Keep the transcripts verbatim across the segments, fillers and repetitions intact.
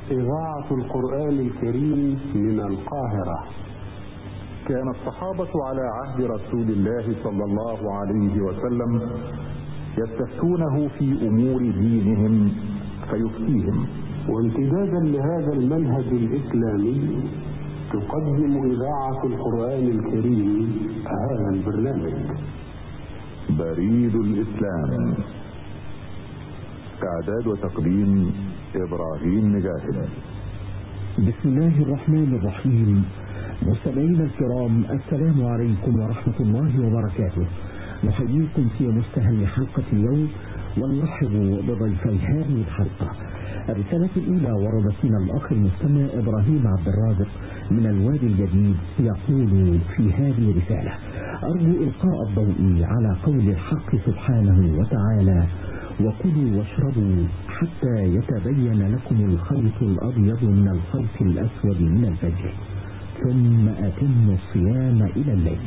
إذاعة القرآن الكريم من القاهرة. كان الصحابة على عهد رسول الله صلى الله عليه وسلم يستفتونه في أمور دينهم فيفتيهم. وامتدادا لهذا المنهج الإسلامي تقدم إذاعة القرآن الكريم هذا البرنامج بريد الإسلام. إعداد وتقديم إبراهيم نجاهد. بسم الله الرحمن الرحيم. مستمعينا الكرام، السلام عليكم ورحمة الله وبركاته. نحييكم في مستهل حلقة اليوم ونرحب بضيفي هذه الحلقة. الرسالة الأولى وردت من الأخ المستمع إبراهيم عبد الرازق من الوادي الجديد، يقول في هذه الرسالة: أرجو إلقاء الضوء على قول الحق سبحانه وتعالى: وكلوا واشربوا حتى يتبين لكم الخيط الأبيض من الخيط الأسود من الفجر ثم أتموا الصيام إلى الليل.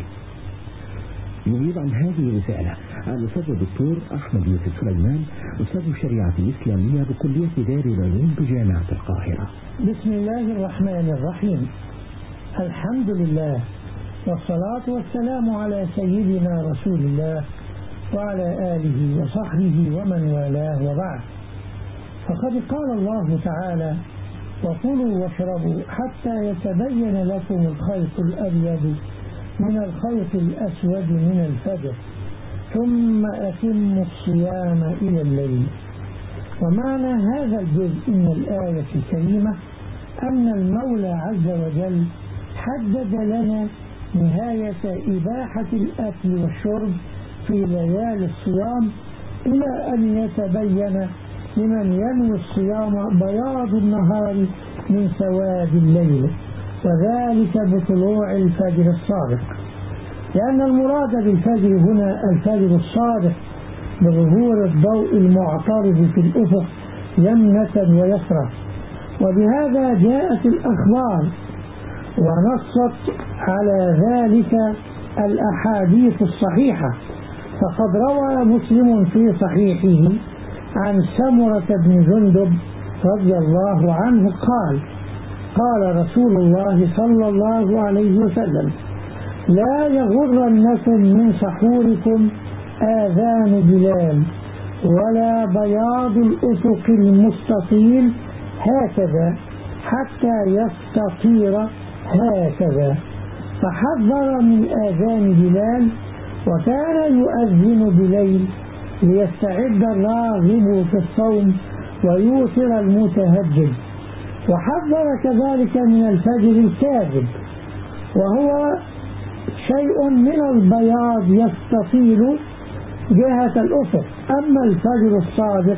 يجيب عن هذه الرسالة الأستاذ الدكتور أحمد يوسف سليمان، أستاذ الشريعة الإسلامية بكلية دار العلوم بجامعة القاهرة. بسم الله الرحمن الرحيم. الحمد لله والصلاة والسلام على سيدنا رسول الله وعلى آله وصحبه ومن والاه، وبعد. فقد قال الله تعالى: وكلوا واشربوا حتى يتبين لكم الخيط الأبيض من الخيط الأسود من الفجر ثم أتموا الصيام إلى الليل. ومعنى هذا الجزء من الآية الكريمة أن المولى عز وجل حدد لنا نهاية إباحة الأكل والشرب في ليالي الصيام إلى أن يتبين لمن ينوي الصيام بياض النهار من سواد الليل، وذلك بطلوع الفجر الصادق، لأن المراد بالفجر هنا الفجر الصادق بظهور الضوء المعترض في الأفق يمنة ويسرى. وبهذا جاءت الأخبار ونصت على ذلك الأحاديث الصحيحة. فقد روى مسلم في صحيحه عن سمرة بن جندب رضي الله عنه قال: قال رسول الله صلى الله عليه وسلم: لا يغرنكم من سحوركم آذان بلال ولا بياض الأفق المستطيل هكذا حتى يستطير هكذا. فحذر من آذان بلال، وكان يؤذن بليل ليستعد الراغب في الصوم ويوتر المتهجد. وحذر كذلك من الفجر الكاذب، وهو شيء من البياض يستطيل جهة الأفق. أما الفجر الصادق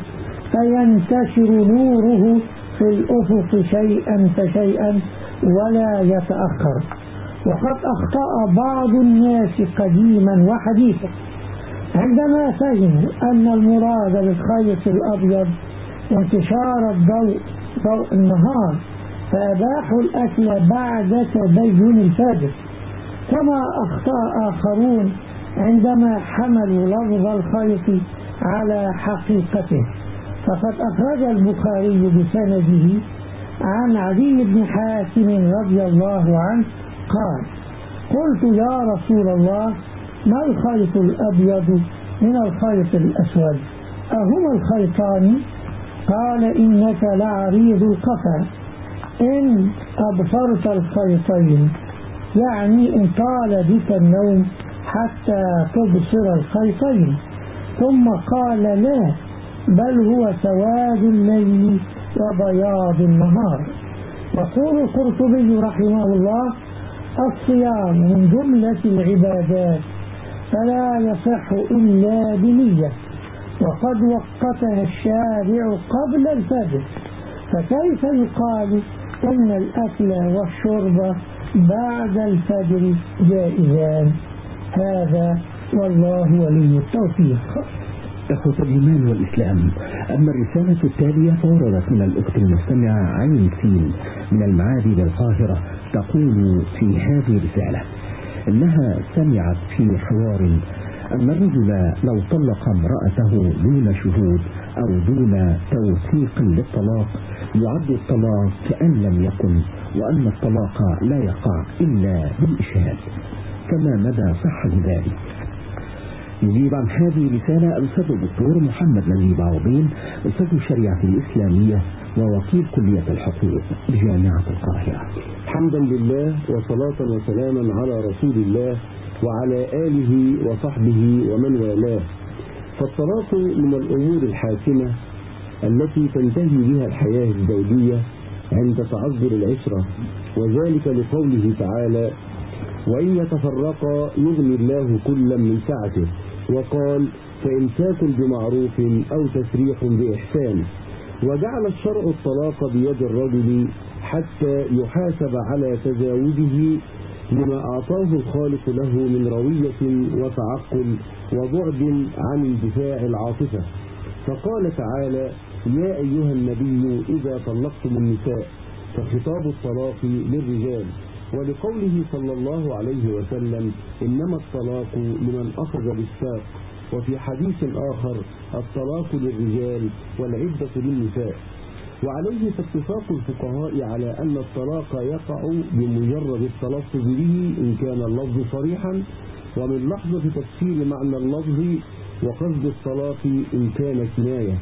فينتشر نوره في الأفق شيئا فشيئا ولا يتأخر. وقد أخطأ بعض الناس قديما وحديثا عندما فهموا أن المراد بالخيط الأبيض انتشار الضوء ضوء النهار، فأباحوا الأكل بعد تبين الفجر. كما أخطأ آخرون عندما حملوا لفظ الخيط على حقيقته. فقد أخرج البخاري بسنده عن علي بن حاتم رضي الله عنه قال: قلت يا رسول الله، ما الخيط الأبيض من الخيط الأسود؟ أهما الخيطان؟ قال: إنك لعريض القفا إن أبصرت الخيطين، يعني إن طال بك النوم حتى تبصر الخيطين. ثم قال: لا، بل هو سواد الليل وبياض النهار. يقول القرطبي رحمه الله: الصيام من جملة العبادات فلا يصح إلا بنية، وقد وقتها الشارع قبل الفجر، فكيف يقال إن الأكل والشرب بعد الفجر جائزان؟ هذا والله ولي التوفيق. إخوة الإيمان والإسلام، أما الرسالة التالية فوردت من الأخت المستمعة عين سين من المعادي بالقاهرة، تقول في هذه الرسالة: إنها سمعت في حوار أن الرجل لو طلق امرأته دون شهود أو دون توثيق للطلاق يعد الطلاق كأن لم يكن، وأن الطلاق لا يقع إلا بالإشهاد، كما مدى صحة ذلك؟ يجيب عن هذه الرسالة الأستاذ الدكتور محمد نجيب عوضين، أستاذ الشريعة الإسلامية ووكيل كلية الحقوق بجامعة القاهرة. حمدا لله وصلاة وسلاما على رسول الله وعلى آله وصحبه ومن والاه. فالطلاق من الأمور الحاسمة التي تنتهي بها الحياة الزوجية عند تعذر العشرة، وذلك لقوله تعالى: وإن يتفرقا يغني الله كلا من سعته، وقال: فإمساك بمعروف أو تسريح بإحسان. وجعل الشرع الطلاق بيد الرجل حتى يحاسب على تزاوجه لما أعطاه الخالق له من روية وتعقل وبعد عن اندفاع العاطفة. فقال تعالى: يا أيها النبي إذا طلقتم النساء، فخطاب الطلاق للرجال. ولقوله صلى الله عليه وسلم: إنما الطلاق لمن أخذ بالساق. وفي حديث آخر: الطلاق للرجال والعدة للنساء. وعليه فاتفاق الفقهاء على أن الطلاق يقع بمجرد التلفظ به إن كان اللفظ صريحا، ومن لحظة تفسير معنى اللفظ وقصد الطلاق إن كان كناية،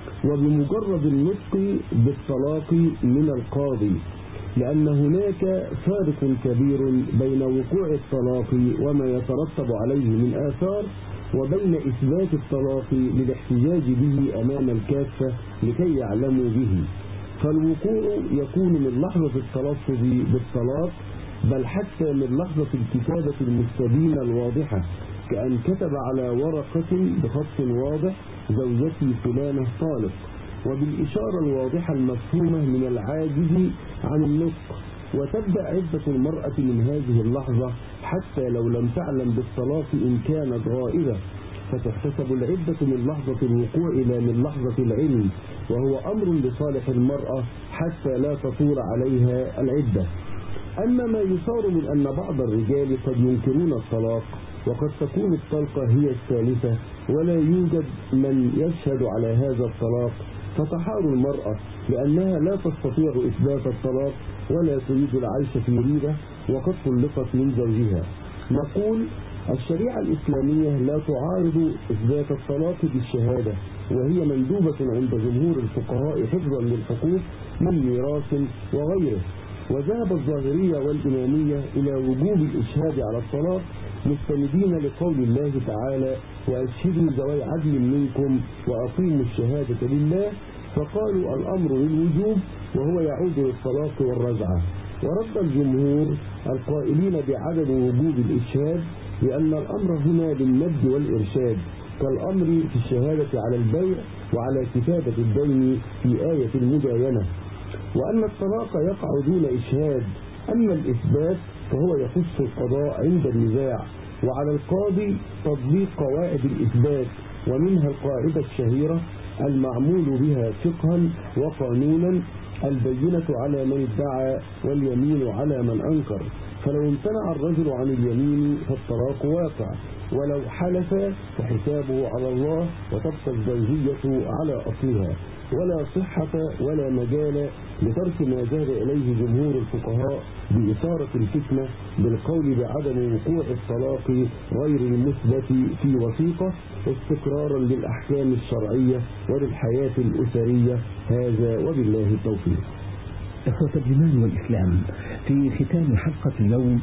وبمجرد النطق بالطلاق من القاضي، لأن هناك فارق كبير بين وقوع الطلاق وما يترتب عليه من آثار، وبين إثبات الطلاق للاحتجاج به أمام الكافة لكي يعلموا به. فالوقوع يكون من لحظة التلفظ بالطلاق، بل حتى من لحظة الكتابة المستبينة الواضحة، كأن كتب على ورقة بخط واضح: زوجتي فلانة طالق، وبالإشارة الواضحة المفهومة من العاجز عن النطق. وتبدأ عدة المرأة من هذه اللحظة حتى لو لم تعلم بالطلاق إن كانت غائبة، فتحتسب العدة من لحظة الوقوع إلى من لحظة العلم، وهو أمر لصالح المرأة حتى لا تطول عليها العدة. أما ما يثار من أن بعض الرجال قد ينكرون الطلاق، وقد تكون الطلقة هي الثالثة ولا يوجد من يشهد على هذا الطلاق، فتحار المرأة لأنها لا تستطيع إثبات الطلاق ولا تريد العيش في ريبة وقد طلقت من زوجها. نقول: الشريعة الإسلامية لا تعارض إثبات الطلاق بالشهادة، وهي مندوبة عند جمهور الفقهاء حفظا للحقوق من ميراث وغيره. وذهب الظاهرية والإمامية إلى وجوب الإشهاد على الطلاق، مستندين لقول الله تعالى: وأشهدوا ذوي عدل منكم وأقيموا الشهادة لله. فقالوا الأمر للوجوب وهو يعود للطلاق والرجعة. ورد الجمهور القائلين بعدم وجوب الإشهاد لأن الأمر هنا للند والإرشاد، كالأمر في الشهادة على البيع وعلى كتابة الدين في آية المداينة، وأن الطلاق يقع دون إشهاد. أما الإثبات فهو يخص القضاء عند النزاع، وعلى القاضي تطبيق قواعد الإثبات، ومنها القاعدة الشهيرة المعمول بها فقها وقانونا: البينة على من ادعى واليمين على من أنكر. فلو امتنع الرجل عن اليمين فالطلاق واقع، ولو حلف فحسابه على الله وتبقى الزوجية على أصلها، ولا صحة ولا مجال لترك ما ذهب إليه جمهور الفقهاء بإثارة الفتنة بالقول بعدم وقوع الطلاق غير المثبت في وثيقة، استقرارا للأحكام الشرعية وللحياة الأسرية. هذا وبالله التوفيق. إخوة الإيمان والإسلام، في ختام حلقة اليوم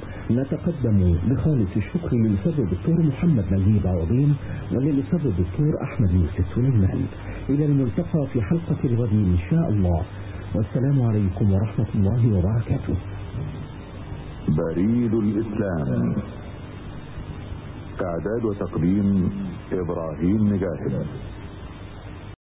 نتقدم بخالص الشكر للأستاذ الدكتور محمد نجيب عوضين وللأستاذ الدكتور أحمد يوسف سليمان. إلى الملتقى في حلقة الغد إن شاء الله، والسلام عليكم ورحمة الله وبركاته. بريد الإسلام، إعداد وتقديم إبراهيم نجاهد.